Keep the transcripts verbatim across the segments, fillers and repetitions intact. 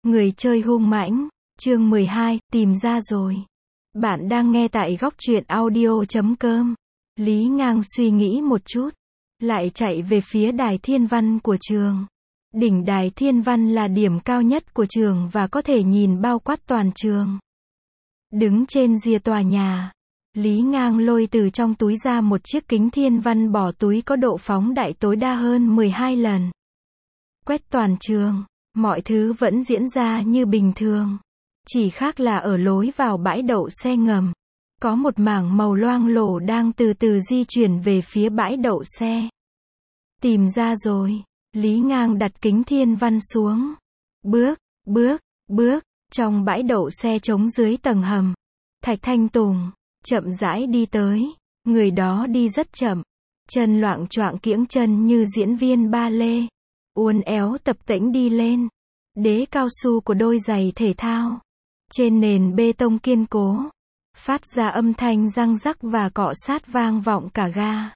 Người chơi hung mãnh, chương mười hai, tìm ra rồi. Bạn đang nghe tại góc truyện audio chấm com. Lý Ngang suy nghĩ một chút, lại chạy về phía đài thiên văn của trường. Đỉnh đài thiên văn là điểm cao nhất của trường và có thể nhìn bao quát toàn trường. Đứng trên rìa tòa nhà, Lý Ngang lôi từ trong túi ra một chiếc kính thiên văn bỏ túi có độ phóng đại tối đa hơn mười hai lần. Quét toàn trường, mọi thứ vẫn diễn ra như bình thường. Chỉ khác là ở lối vào bãi đậu xe ngầm, có một mảng màu loang lổ đang từ từ di chuyển về phía bãi đậu xe. Tìm ra rồi. Lý Ngang đặt kính thiên văn xuống. Bước, bước, bước, trong bãi đậu xe trống dưới tầng hầm. Thạch Thanh Tùng chậm rãi đi tới. Người đó đi rất chậm, chân loạng choạng kiễng chân như diễn viên ba lê. Uốn éo tập tễnh đi lên. Đế cao su của đôi giày thể thao, trên nền bê tông kiên cố, phát ra âm thanh răng rắc và cọ sát vang vọng cả ga.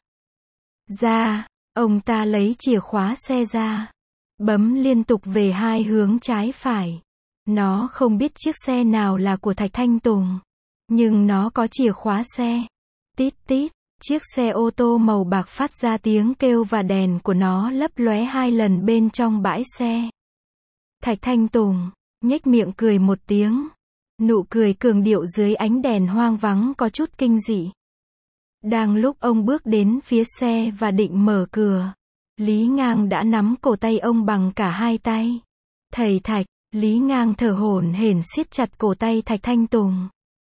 Ra, ông ta lấy chìa khóa xe ra, bấm liên tục về hai hướng trái phải. Nó không biết chiếc xe nào là của Thạch Thanh Tùng, nhưng nó có chìa khóa xe. Tít tít, chiếc xe ô tô màu bạc phát ra tiếng kêu và đèn của nó lấp lóe hai lần bên trong bãi xe. Thạch Thanh Tùng nhếch miệng cười một tiếng. Nụ cười cường điệu dưới ánh đèn hoang vắng có chút kinh dị. Đang lúc ông bước đến phía xe và định mở cửa, Lý Ngang đã nắm cổ tay ông bằng cả hai tay. Thầy Thạch, Lý Ngang thở hổn hển siết chặt cổ tay Thạch Thanh Tùng.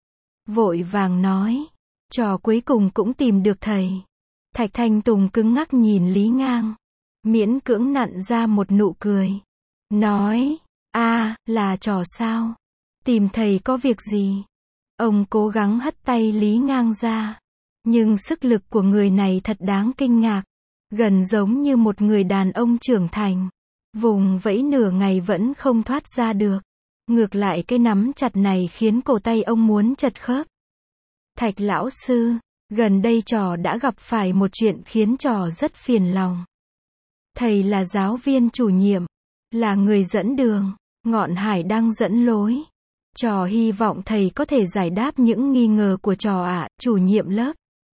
Vội vàng nói, trò cuối cùng cũng tìm được thầy. Thạch Thanh Tùng cứng ngắc nhìn Lý Ngang, miễn cưỡng nặn ra một nụ cười. Nói, a à, là trò sao? Tìm thầy có việc gì? Ông cố gắng hất tay Lý Ngang ra. Nhưng sức lực của người này thật đáng kinh ngạc. Gần giống như một người đàn ông trưởng thành. Vùng vẫy nửa ngày vẫn không thoát ra được. Ngược lại cái nắm chặt này khiến cổ tay ông muốn chật khớp. Thạch lão sư, gần đây trò đã gặp phải một chuyện khiến trò rất phiền lòng. Thầy là giáo viên chủ nhiệm, là người dẫn đường, Ngọn Hải đang dẫn lối. Trò hy vọng thầy có thể giải đáp những nghi ngờ của trò ạ, à, chủ nhiệm lớp.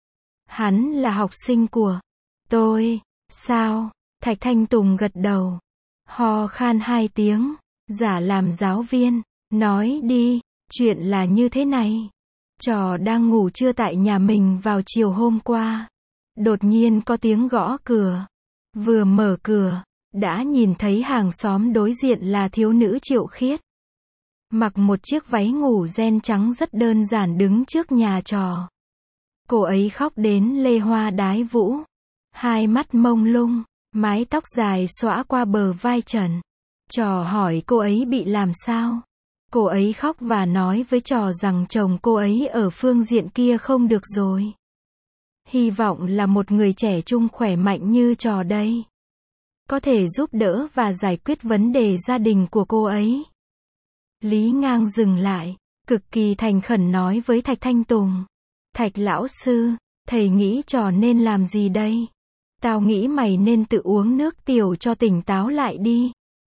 Hắn là học sinh của tôi, sao? Thạch Thanh Tùng gật đầu, ho khan hai tiếng, giả làm giáo viên, nói đi, chuyện là như thế này. Trò đang ngủ trưa tại nhà mình vào chiều hôm qua. Đột nhiên có tiếng gõ cửa. Vừa mở cửa, đã nhìn thấy hàng xóm đối diện là thiếu nữ Triệu Khiết. Mặc một chiếc váy ngủ ren trắng rất đơn giản đứng trước nhà trò. Cô ấy khóc đến lê hoa đái vũ. Hai mắt mông lung, mái tóc dài xõa qua bờ vai trần. Trò hỏi cô ấy bị làm sao. Cô ấy khóc và nói với trò rằng chồng cô ấy ở phương diện kia không được rồi. Hy vọng là một người trẻ trung khỏe mạnh như trò đây có thể giúp đỡ và giải quyết vấn đề gia đình của cô ấy. Lý Ngang dừng lại, cực kỳ thành khẩn nói với Thạch Thanh Tùng. Thạch lão sư, thầy nghĩ trò nên làm gì đây? Tao nghĩ mày nên tự uống nước tiểu cho tỉnh táo lại đi.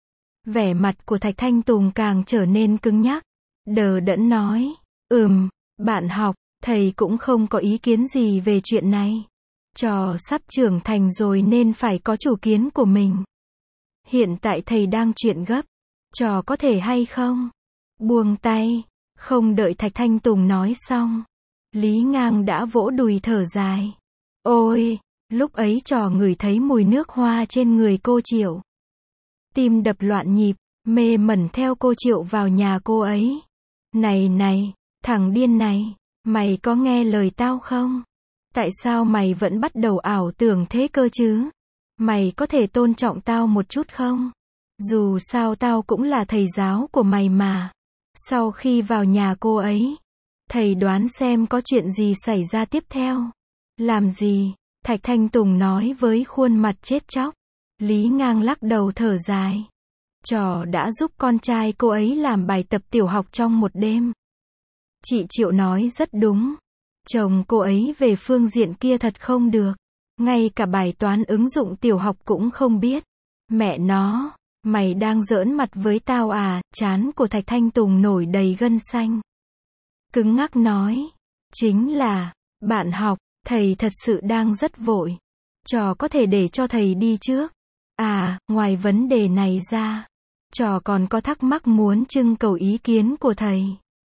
Vẻ mặt của Thạch Thanh Tùng càng trở nên cứng nhắc. Đờ đẫn nói, ừm, bạn học, thầy cũng không có ý kiến gì về chuyện này. Trò sắp trưởng thành rồi nên phải có chủ kiến của mình. Hiện tại thầy đang chuyện gấp. Trò có thể hay không? Buông tay. Không đợi Thạch Thanh Tùng nói xong, Lý Ngang đã vỗ đùi thở dài. Ôi, lúc ấy trò ngửi thấy mùi nước hoa trên người cô Triệu. Tim đập loạn nhịp, mê mẩn theo cô Triệu vào nhà cô ấy. Này này, thằng điên này, mày có nghe lời tao không? Tại sao mày vẫn bắt đầu ảo tưởng thế cơ chứ? Mày có thể tôn trọng tao một chút không? Dù sao tao cũng là thầy giáo của mày mà. Sau khi vào nhà cô ấy, thầy đoán xem có chuyện gì xảy ra tiếp theo. Làm gì? Thạch Thanh Tùng nói với khuôn mặt chết chóc. Lý Ngang lắc đầu thở dài. Trò đã giúp con trai cô ấy làm bài tập tiểu học trong một đêm. Chị Triệu nói rất đúng. Chồng cô ấy về phương diện kia thật không được. Ngay cả bài toán ứng dụng tiểu học cũng không biết. Mẹ nó, Mày đang giỡn mặt với tao à? Trán của Thạch Thanh Tùng nổi đầy gân xanh. Cứng ngắc nói. Chính là, bạn học, thầy thật sự đang rất vội. Trò có thể để cho thầy đi trước. À, ngoài vấn đề này ra, trò còn có thắc mắc muốn trưng cầu ý kiến của thầy.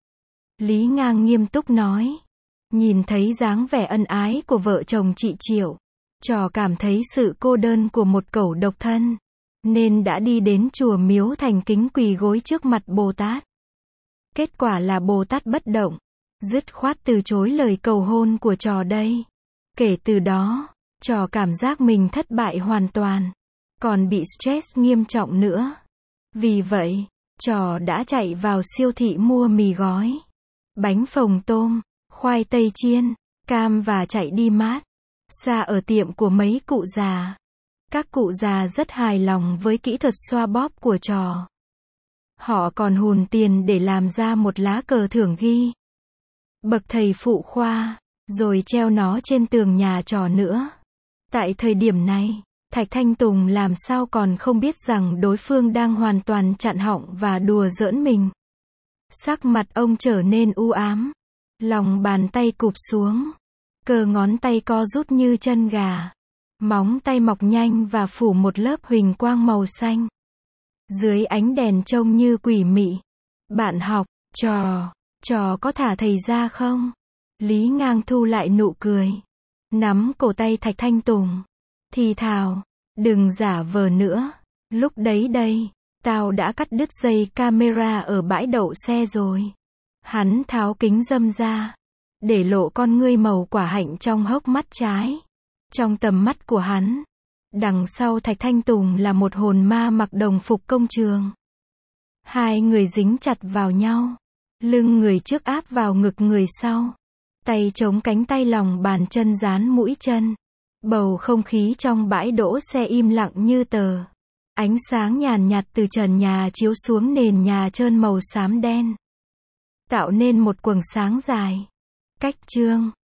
Lý Ngang nghiêm túc nói. Nhìn thấy dáng vẻ ân ái của vợ chồng chị Triệu, trò cảm thấy sự cô đơn của một cẩu độc thân, nên đã đi đến chùa Miếu thành kính quỳ gối trước mặt Bồ Tát. Kết quả là Bồ Tát bất động, dứt khoát từ chối lời cầu hôn của trò đây. Kể từ đó, trò cảm giác mình thất bại hoàn toàn, còn bị stress nghiêm trọng nữa. Vì vậy, trò đã chạy vào siêu thị mua mì gói, bánh phồng tôm, khoai tây chiên, cam và chạy đi mát xa ở tiệm của mấy cụ già. Các cụ già rất hài lòng với kỹ thuật xoa bóp của trò. Họ còn hùn tiền để làm ra một lá cờ thưởng ghi bậc thầy phụ khoa, rồi treo nó trên tường nhà trò nữa. Tại thời điểm này, Thạch Thanh Tùng làm sao còn không biết rằng đối phương đang hoàn toàn chặn họng và đùa giỡn mình. Sắc mặt ông trở nên u ám, lòng bàn tay cụp xuống, cờ ngón tay co rút như chân gà, móng tay mọc nhanh và phủ một lớp huỳnh quang màu xanh. Dưới ánh đèn trông như quỷ mị. Bạn học, trò, trò có thả thầy ra không? Lý Ngang thu lại nụ cười, nắm cổ tay Thạch Thanh Tùng, thì thào, đừng giả vờ nữa. Lúc đấy đây, tao đã cắt đứt dây camera ở bãi đậu xe rồi. Hắn tháo kính râm ra, để lộ con ngươi màu quả hạnh trong hốc mắt trái. Trong tầm mắt của hắn, đằng sau Thạch Thanh Tùng là một hồn ma mặc đồng phục công trường. Hai người dính chặt vào nhau, lưng người trước áp vào ngực người sau, tay chống cánh tay, lòng bàn chân dán mũi chân. Bầu không khí trong bãi đỗ xe im lặng như tờ. Ánh sáng nhàn nhạt từ trần nhà chiếu xuống nền nhà trơn màu xám đen, tạo nên một quầng sáng dài. Cách chương